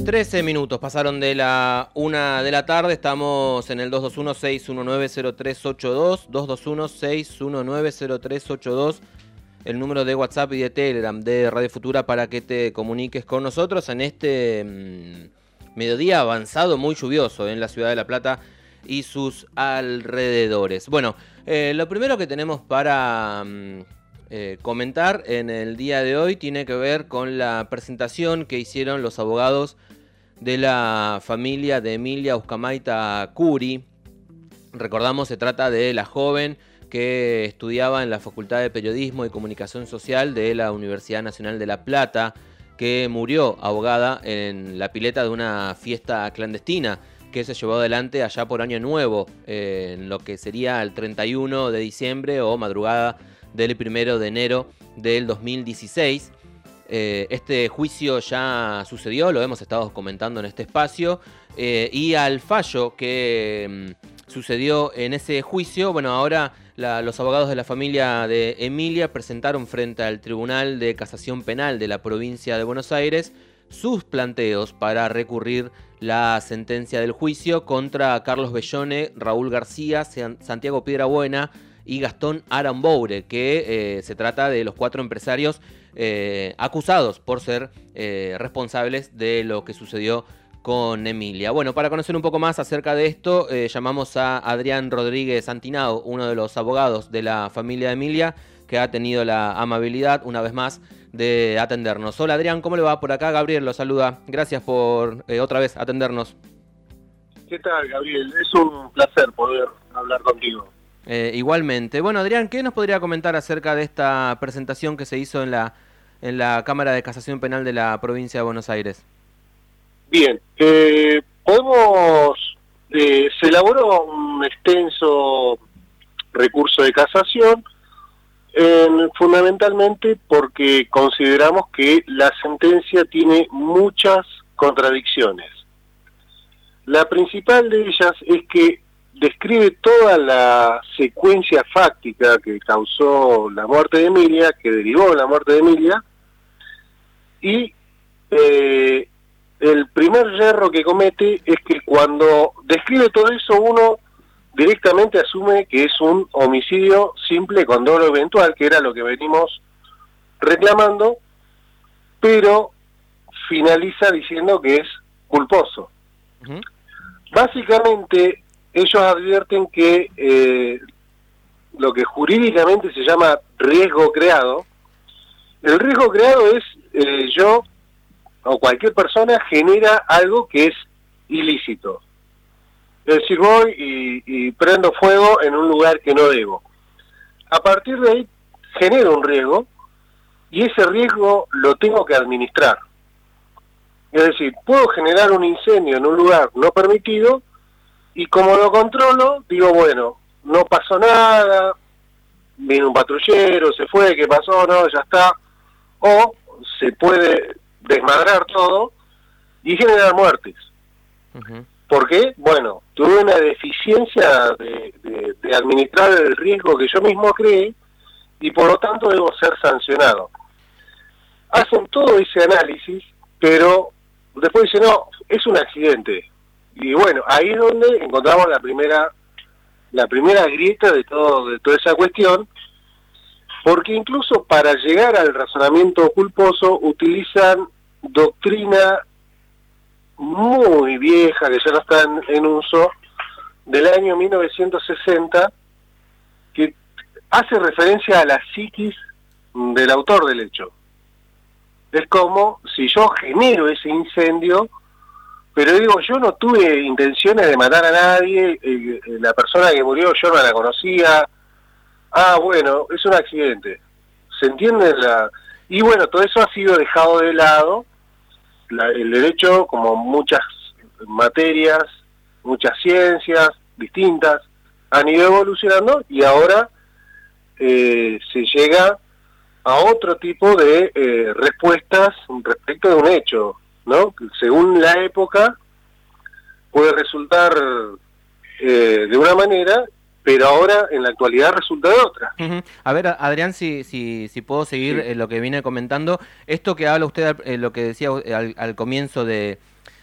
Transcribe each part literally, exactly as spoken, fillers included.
trece minutos pasaron de la una de la tarde, estamos en el dos dos uno, seis uno nueve, cero tres ocho dos, dos dos uno, seis uno nueve, cero tres ocho dos, el número de WhatsApp y de Telegram de Radio Futura para que te comuniques con nosotros en este mmm, mediodía avanzado muy lluvioso en la ciudad de La Plata y sus alrededores. Bueno, eh, lo primero que tenemos para mmm, eh, comentar en el día de hoy tiene que ver con la presentación que hicieron los abogados de la familia de Emilia Uskamaita Curi. Recordamos, se trata de la joven que estudiaba en la Facultad de Periodismo y Comunicación Social de la Universidad Nacional de La Plata, que murió ahogada en la pileta de una fiesta clandestina que se llevó adelante allá por Año Nuevo, eh, en lo que sería el treinta y uno de diciembre o madrugada del primero de enero del dos mil dieciséis. Eh, este juicio ya sucedió, lo hemos estado comentando en este espacio, eh, y al fallo que mm, sucedió en ese juicio, bueno, ahora la, los abogados de la familia de Emilia presentaron frente al Tribunal de Casación Penal de la provincia de Buenos Aires sus planteos para recurrir la sentencia del juicio contra Carlos Bellone, Raúl García, Santiago Piedrabuena y Gastón Aramboure, que eh, se trata de los cuatro empresarios eh, acusados por ser eh, responsables de lo que sucedió con Emilia. Bueno, para conocer un poco más acerca de esto, eh, llamamos a Adrián Rodríguez Antinao, uno de los abogados de la familia de Emilia, que ha tenido la amabilidad, una vez más, de atendernos. Hola Adrián, ¿cómo le va? Por acá Gabriel lo saluda. Gracias por eh, otra vez atendernos. ¿Qué tal, Gabriel? Es un placer poder hablar contigo. Eh, igualmente. Bueno, Adrián, ¿qué nos podría comentar acerca de esta presentación que se hizo en la, en la Cámara de Casación Penal de la provincia de Buenos Aires? Bien, eh, podemos, eh, se elaboró un extenso recurso de casación, eh, fundamentalmente porque consideramos que la sentencia tiene muchas contradicciones. La principal de ellas es que describe toda la secuencia fáctica que causó la muerte de Emilia, que derivó en la muerte de Emilia, y eh, el primer yerro que comete es que cuando describe todo eso uno directamente asume que es un homicidio simple con dolo eventual, que era lo que venimos reclamando, pero finaliza diciendo que es culposo. Uh-huh. Básicamente ellos advierten que eh, lo que jurídicamente se llama riesgo creado, el riesgo creado es eh, yo o cualquier persona genera algo que es ilícito. Es decir, voy y, y prendo fuego en un lugar que no debo. A partir de ahí genero un riesgo y ese riesgo lo tengo que administrar. Es decir, puedo generar un incendio en un lugar no permitido y como lo controlo, digo, bueno, no pasó nada, vino un patrullero, se fue, ¿qué pasó? No, ya está. O se puede desmadrar todo y generar muertes. Uh-huh. ¿Por qué? Bueno, tuve una deficiencia de, de, de administrar el riesgo que yo mismo creé y por lo tanto debo ser sancionado. Hacen todo ese análisis, pero después dicen, no, es un accidente. Y bueno, ahí es donde encontramos la primera la primera grieta de todo de toda esa cuestión, porque incluso para llegar al razonamiento culposo utilizan doctrina muy vieja, que ya no está en, en uso, del año mil novecientos sesenta, que hace referencia a la psiquis del autor del hecho. Es como si yo genero ese incendio, pero digo, yo no tuve intenciones de matar a nadie, eh, la persona que murió yo no la conocía, ah, bueno, es un accidente. ¿Se entiende? La... Y bueno, todo eso ha sido dejado de lado. La, el derecho, como muchas materias, muchas ciencias distintas, han ido evolucionando y ahora eh, se llega a otro tipo de eh, respuestas respecto de un hecho, ¿no? Según la época puede resultar eh, de una manera, pero ahora en la actualidad resulta de otra. Uh-huh. A ver, Adrián, si si, si puedo seguir sí. eh, lo que viene comentando, esto que habla usted, eh, lo que decía al, al comienzo de,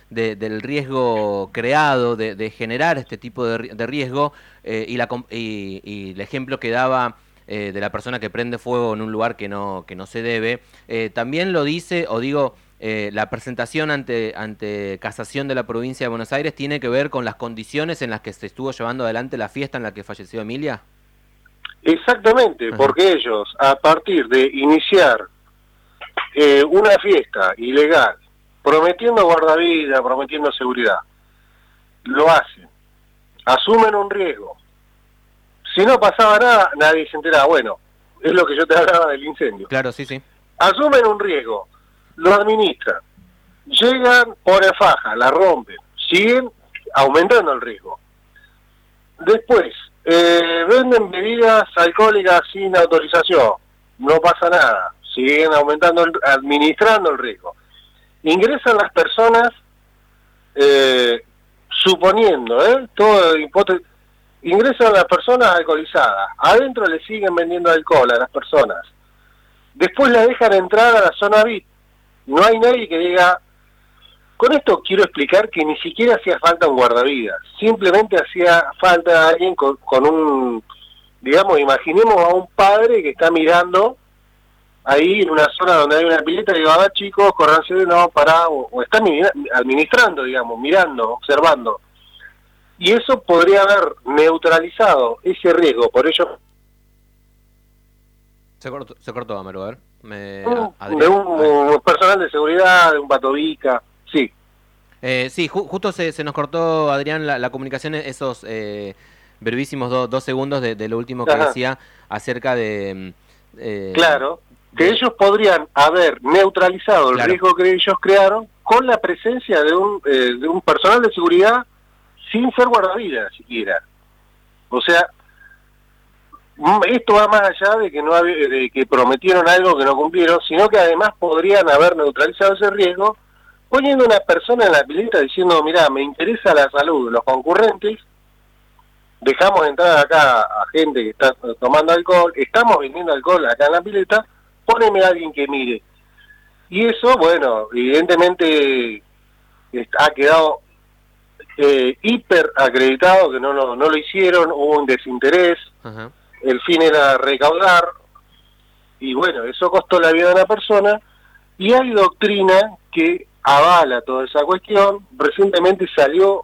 de, del riesgo creado, de, de generar este tipo de, de riesgo, eh, y, la, y, y el ejemplo que daba eh, de la persona que prende fuego en un lugar que no, que no se debe, eh, también lo dice, o digo, eh, la presentación ante, ante casación de la provincia de Buenos Aires tiene que ver con las condiciones en las que se estuvo llevando adelante la fiesta en la que falleció Emilia. Exactamente, Ajá. porque ellos, a partir de iniciar eh, una fiesta ilegal, prometiendo guardavidas, prometiendo seguridad, lo hacen, asumen un riesgo. Si no pasaba nada, nadie se enteraba. Bueno, es lo que yo te hablaba del incendio. Claro, sí, sí. Asumen un riesgo, lo administran, llegan, ponen faja, la rompen, siguen aumentando el riesgo. Después, eh, venden bebidas alcohólicas sin autorización, no pasa nada, siguen aumentando, el, administrando el riesgo. Ingresan las personas, eh, suponiendo, ¿eh? Todo hipótesis, ingresan las personas alcoholizadas, adentro le siguen vendiendo alcohol a las personas, después la dejan entrar a la zona V I P, no hay nadie que diga. Con esto quiero explicar que ni siquiera hacía falta un guardavidas, simplemente hacía falta alguien con, con un, digamos, imaginemos a un padre que está mirando ahí en una zona donde hay una pileta y digo, a ver chicos, corranse, no, pará, o, o está administrando, digamos, mirando, observando. Y eso podría haber neutralizado ese riesgo, por ello... Se cortó, se cortó, Amaro, a ver. Me... Un, Adrián, de un, un personal de seguridad, de un patovica, sí. Eh, sí, ju justo se, se nos cortó, Adrián, la, la comunicación, esos eh, brevísimos do, dos segundos de, de lo último que Ajá. decía acerca de... Eh, claro, que de... ellos podrían haber neutralizado el claro. riesgo que ellos crearon con la presencia de un, eh, de un personal de seguridad sin ser guardavidas siquiera. O sea, esto va más allá de que no de que prometieron algo que no cumplieron, sino que además podrían haber neutralizado ese riesgo poniendo una persona en la pileta diciendo, mirá, me interesa la salud de los concurrentes, dejamos entrar acá a gente que está tomando alcohol, estamos vendiendo alcohol acá en la pileta, poneme a alguien que mire. Y eso, bueno, evidentemente ha quedado eh, hiper acreditado que no lo, no lo hicieron, hubo un desinterés, uh-huh. el fin era recaudar, y bueno, eso costó la vida de una persona, y hay doctrina que avala toda esa cuestión. Recientemente salió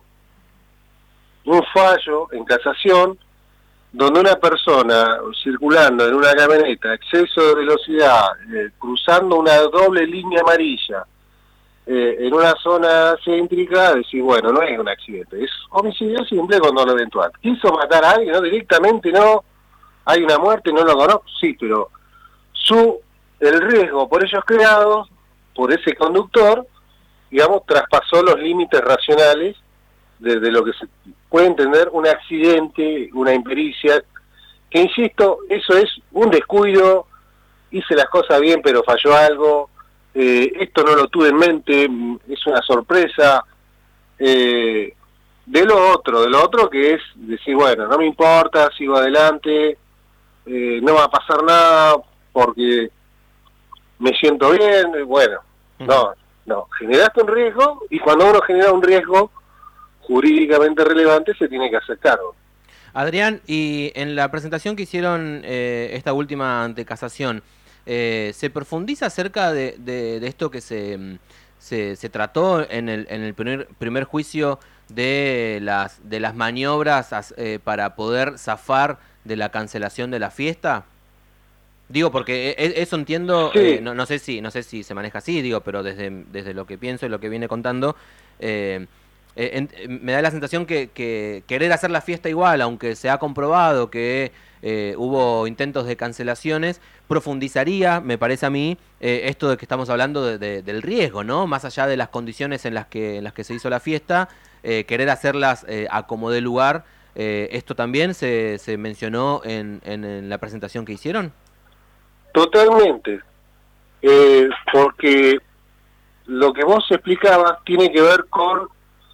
un fallo en casación donde una persona circulando en una camioneta a exceso de velocidad, eh, cruzando una doble línea amarilla eh, en una zona céntrica, decir, bueno, no es un accidente, es homicidio simple con dolo eventual. Quiso matar a alguien, no directamente, no, hay una muerte, no lo conozco, sí, pero su el riesgo por ellos creados, por ese conductor, digamos, traspasó los límites racionales de, de lo que se puede entender un accidente, una impericia, que insisto, eso es un descuido, hice las cosas bien pero falló algo, eh, esto no lo tuve en mente, es una sorpresa, eh, de lo otro, de lo otro que es decir, bueno, no me importa, sigo adelante, eh, no va a pasar nada porque me siento bien, bueno, no, no, generaste un riesgo y cuando uno genera un riesgo jurídicamente relevante se tiene que hacer cargo. Adrián, y en la presentación que hicieron eh, esta última ante casación, eh, ¿se profundiza acerca de, de, de esto que se, se, se trató en el, en el primer, primer juicio de las, de las maniobras eh, para poder zafar de la cancelación de la fiesta? Digo, porque eso entiendo, sí. eh, no, no sé si no sé si se maneja así, digo, pero desde, desde lo que pienso y lo que viene contando, eh, eh, en, me da la sensación que, que querer hacer la fiesta igual, aunque se ha comprobado que eh, hubo intentos de cancelaciones, profundizaría, me parece a mí, eh, esto de que estamos hablando de, de, del riesgo, ¿no? Más allá de las condiciones en las que, en las que se hizo la fiesta, eh, querer hacerlas eh, a como dé lugar, eh, ¿esto también se, se mencionó en, en, en la presentación que hicieron? Totalmente, eh, porque lo que vos explicabas tiene que ver con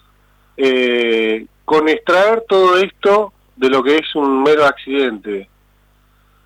eh, con extraer todo esto de lo que es un mero accidente,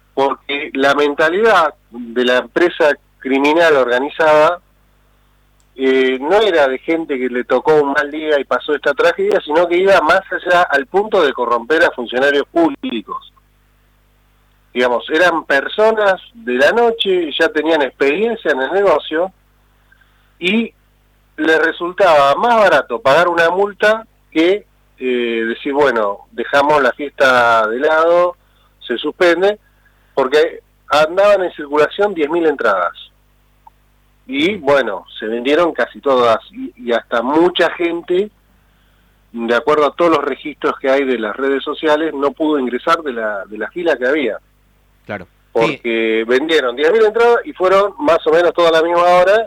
porque la mentalidad de la empresa criminal organizada eh, no era de gente que le tocó un mal día y pasó esta tragedia, sino que iba más allá al punto de corromper a funcionarios públicos. Digamos, eran personas de la noche, ya tenían experiencia en el negocio y les resultaba más barato pagar una multa que eh, decir, bueno, dejamos la fiesta de lado, se suspende, porque andaban en circulación diez mil entradas. Y bueno, se vendieron casi todas, y, y hasta mucha gente, de acuerdo a todos los registros que hay de las redes sociales, no pudo ingresar de la, de la fila que había. Claro. Porque sí, vendieron diez mil entradas y fueron más o menos toda la misma hora,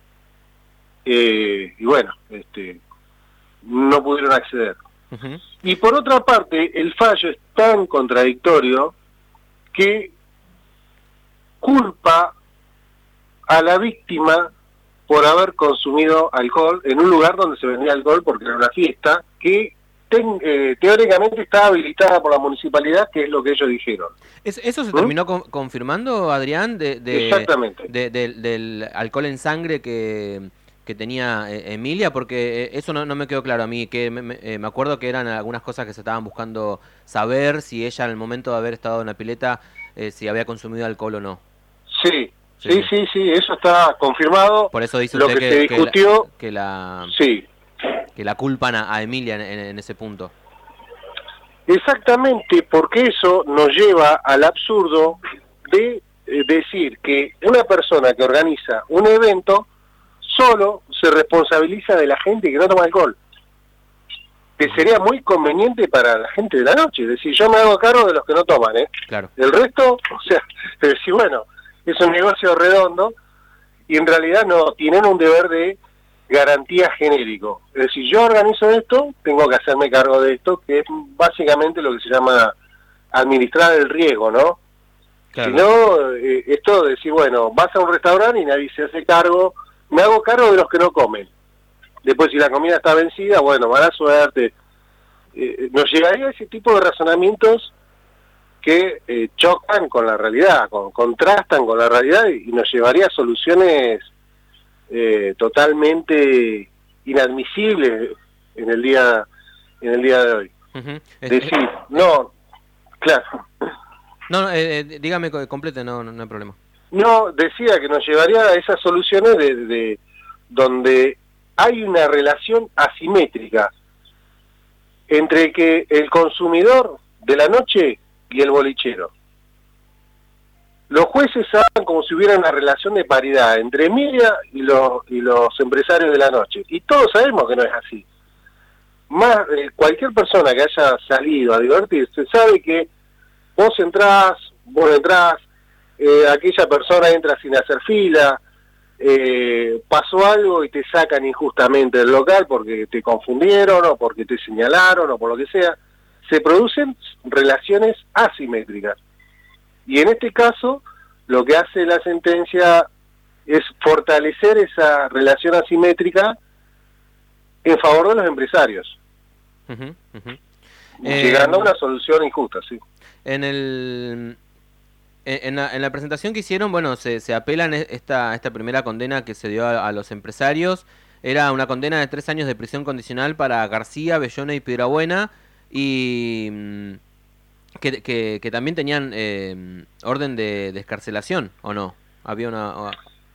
eh, y bueno, este, no pudieron acceder. Uh-huh. Y por otra parte, el fallo es tan contradictorio que culpa a la víctima por haber consumido alcohol en un lugar donde se vendía alcohol porque era una fiesta que ten, eh, teóricamente estaba habilitada por la municipalidad, que es lo que ellos dijeron. ¿Es, ¿Eso se terminó ¿Mm? con, confirmando, Adrián, de, de, Exactamente. De, de, del alcohol en sangre que, que tenía eh, Emilia? Porque eh, eso no, no me quedó claro a mí, que me, me, eh, me acuerdo que eran algunas cosas que se estaban buscando saber, si ella en el momento de haber estado en la pileta, eh, si había consumido alcohol o no. Sí. Sí, sí, sí, sí, eso está confirmado. Por eso dice lo usted que, que se discutió que la, que la, sí. que la culpan a, a Emilia en, en, en ese punto. Exactamente, porque eso nos lleva al absurdo de eh, decir que una persona que organiza un evento solo se responsabiliza de la gente que no toma alcohol. Que sería muy conveniente para la gente de la noche. Es decir, yo me hago cargo de los que no toman, ¿eh? Claro. El resto, o sea, es decir, bueno, es un negocio redondo y en realidad no tienen un deber de garantía genérico. Es decir, yo organizo esto, tengo que hacerme cargo de esto, que es básicamente lo que se llama administrar el riesgo, ¿no? Claro. Si no, eh, esto de decir, bueno, vas a un restaurante y nadie se hace cargo, me hago cargo de los que no comen. Después si la comida está vencida, bueno, mala suerte. Eh, nos llegaría a ese tipo de razonamientos que eh, chocan con la realidad, con, contrastan con la realidad y nos llevaría a soluciones eh, totalmente inadmisibles en el día en el día de hoy. Uh-huh. Decir, no, claro. No, no eh, dígame complete, no, no, no hay problema. No, decía que nos llevaría a esas soluciones de, de donde hay una relación asimétrica entre que el consumidor de la noche y el bolichero. Los jueces hablan como si hubiera una relación de paridad entre Emilia y los, y los empresarios de la noche. Y todos sabemos que no es así. Más eh, cualquier persona que haya salido a divertirse sabe que vos entrás, vos entrás, eh, aquella persona entra sin hacer fila, eh, pasó algo y te sacan injustamente del local porque te confundieron o porque te señalaron o por lo que sea. Se producen relaciones asimétricas. Y en este caso, lo que hace la sentencia es fortalecer esa relación asimétrica en favor de los empresarios. Uh-huh, uh-huh. Llegando eh, a una solución injusta, sí. En el... En la, en la presentación que hicieron, bueno, se, se apelan esta, esta primera condena que se dio a, a los empresarios. Era una condena de tres años de prisión condicional para García, Bellona y Piedrabuena, y que, que, que también tenían eh, orden de, de excarcelación, ¿o no? Había una... O...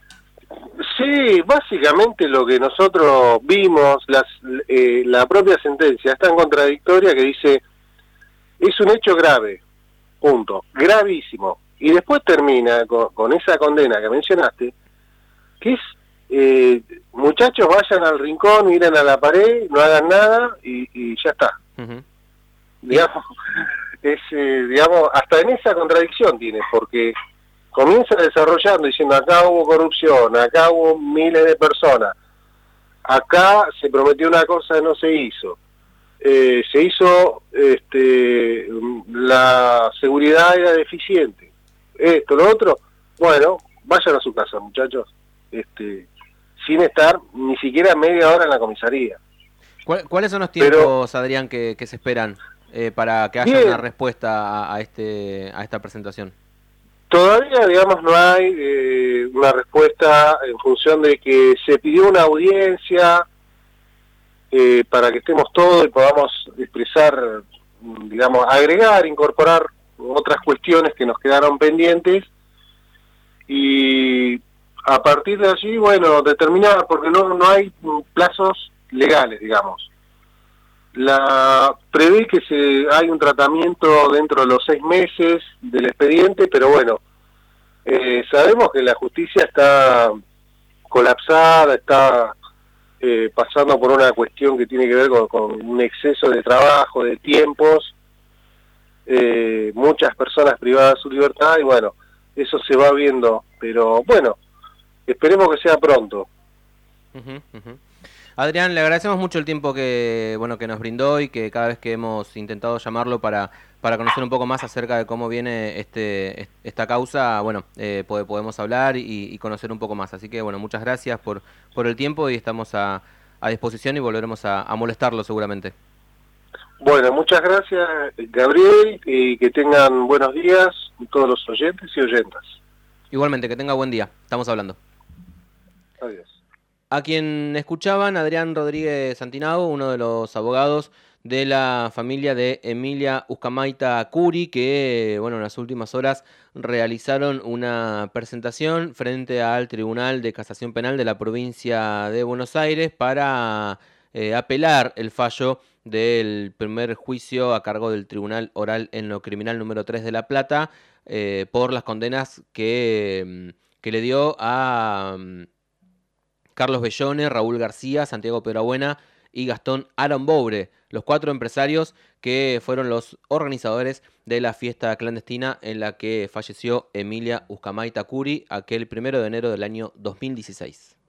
Sí, básicamente lo que nosotros vimos, las, eh, la propia sentencia es tan contradictoria que dice, es un hecho grave, punto, gravísimo. Y después termina con, con esa condena que mencionaste, que es, eh, muchachos, vayan al rincón, miren a la pared, no hagan nada y, y ya está. Uh-huh. Digamos, es, eh, digamos, hasta en esa contradicción tiene, porque comienza desarrollando diciendo acá hubo corrupción, acá hubo miles de personas, acá se prometió una cosa que no se hizo. Eh, se hizo, este, la seguridad era deficiente, esto, lo otro, bueno, vayan a su casa, muchachos, este, sin estar ni siquiera media hora en la comisaría. ¿Cuáles son los tiempos, Pero, Adrián, que, que se esperan eh, para que haya bien, una respuesta a, a este a esta presentación? Todavía, digamos, no hay eh, una respuesta en función de que se pidió una audiencia eh, para que estemos todos y podamos expresar, digamos, agregar, incorporar otras cuestiones que nos quedaron pendientes y a partir de allí, bueno, determinar, porque no, no hay plazos legales, digamos. La prevé que se hay un tratamiento dentro de los seis meses del expediente, pero bueno, eh, sabemos que la justicia está colapsada, está eh, pasando por una cuestión que tiene que ver con, con un exceso de trabajo, de tiempos, eh, muchas personas privadas de su libertad y bueno, eso se va viendo, pero bueno, esperemos que sea pronto. Uh-huh, uh-huh. Adrián, le agradecemos mucho el tiempo que bueno que nos brindó y que cada vez que hemos intentado llamarlo para, para conocer un poco más acerca de cómo viene este esta causa, bueno, eh, podemos hablar y, y conocer un poco más. Así que bueno, muchas gracias por, por el tiempo y estamos a, a disposición y volveremos a, a molestarlo seguramente. Bueno, muchas gracias, Gabriel, y que tengan buenos días todos los oyentes y oyentas. Igualmente, que tenga buen día. Estamos hablando. Adiós. A quien escuchaban, Adrián Rodríguez Santinago, uno de los abogados de la familia de Emilia Ucamaita Curi, que bueno, en las últimas horas realizaron una presentación frente al Tribunal de Casación Penal de la provincia de Buenos Aires para eh, apelar el fallo del primer juicio a cargo del Tribunal Oral en lo Criminal número tres de La Plata eh, por las condenas que, que le dio a Carlos Bellone, Raúl García, Santiago Pedrabuena y Gastón Aramboure, los cuatro empresarios que fueron los organizadores de la fiesta clandestina en la que falleció Emilia Ucamaita Curi aquel primero de enero del año dos mil dieciséis.